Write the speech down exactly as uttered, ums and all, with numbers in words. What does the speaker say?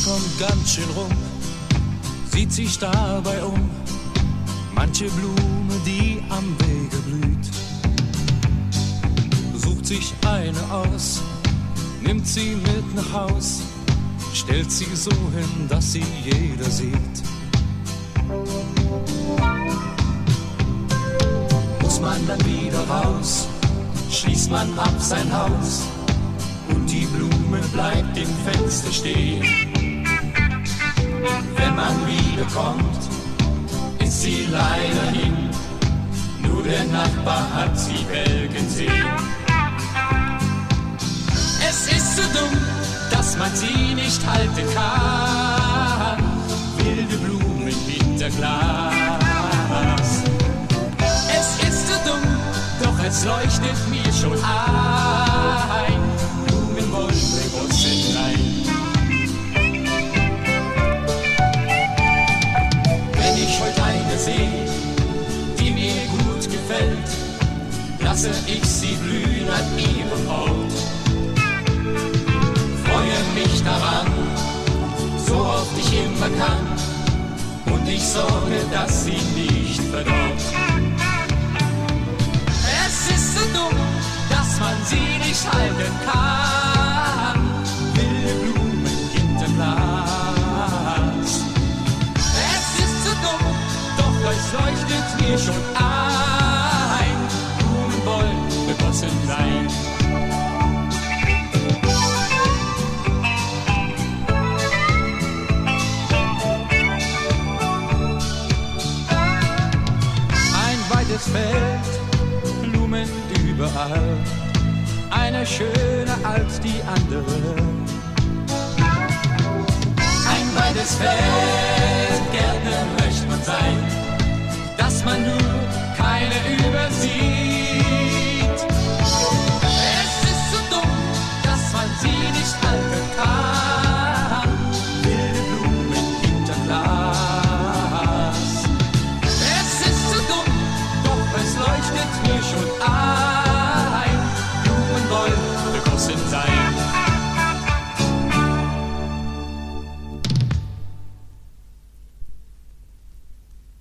kommt ganz schön rum, sieht sich dabei um, manche Blume, die am Wege blüht. Sucht sich eine aus, nimmt sie mit nach Haus, stellt sie so hin, dass sie jeder sieht. Muss man dann wieder raus, schließt man ab sein Haus und die Blume bleibt im Fenster stehen. Wenn man wiederkommt, ist sie leider hin, nur der Nachbar hat sie welken sehen. Es ist so dumm, dass man sie nicht halten kann, wilde Blumen hinter Glas. Es ist so dumm, doch es leuchtet mir schon ein, Blumen wollen begossen rein. Wenn ich heute eine sehe, die mir gut gefällt, lasse ich sie blühen an ihrem Ort. Freue mich daran, so oft ich immer kann, und ich sorge, dass sie nicht verdorrt. Es ist so dumm, dass man sie nicht halten kann, wilde Blumen hinterm Glas. Es ist so dumm, doch es leuchtet mir schon ein, Blumen wollen begossen sein. Es fällt Blumen überall, eine schöner als die andere. Ein weites Feld, Gärtner möchte man sein, dass man nur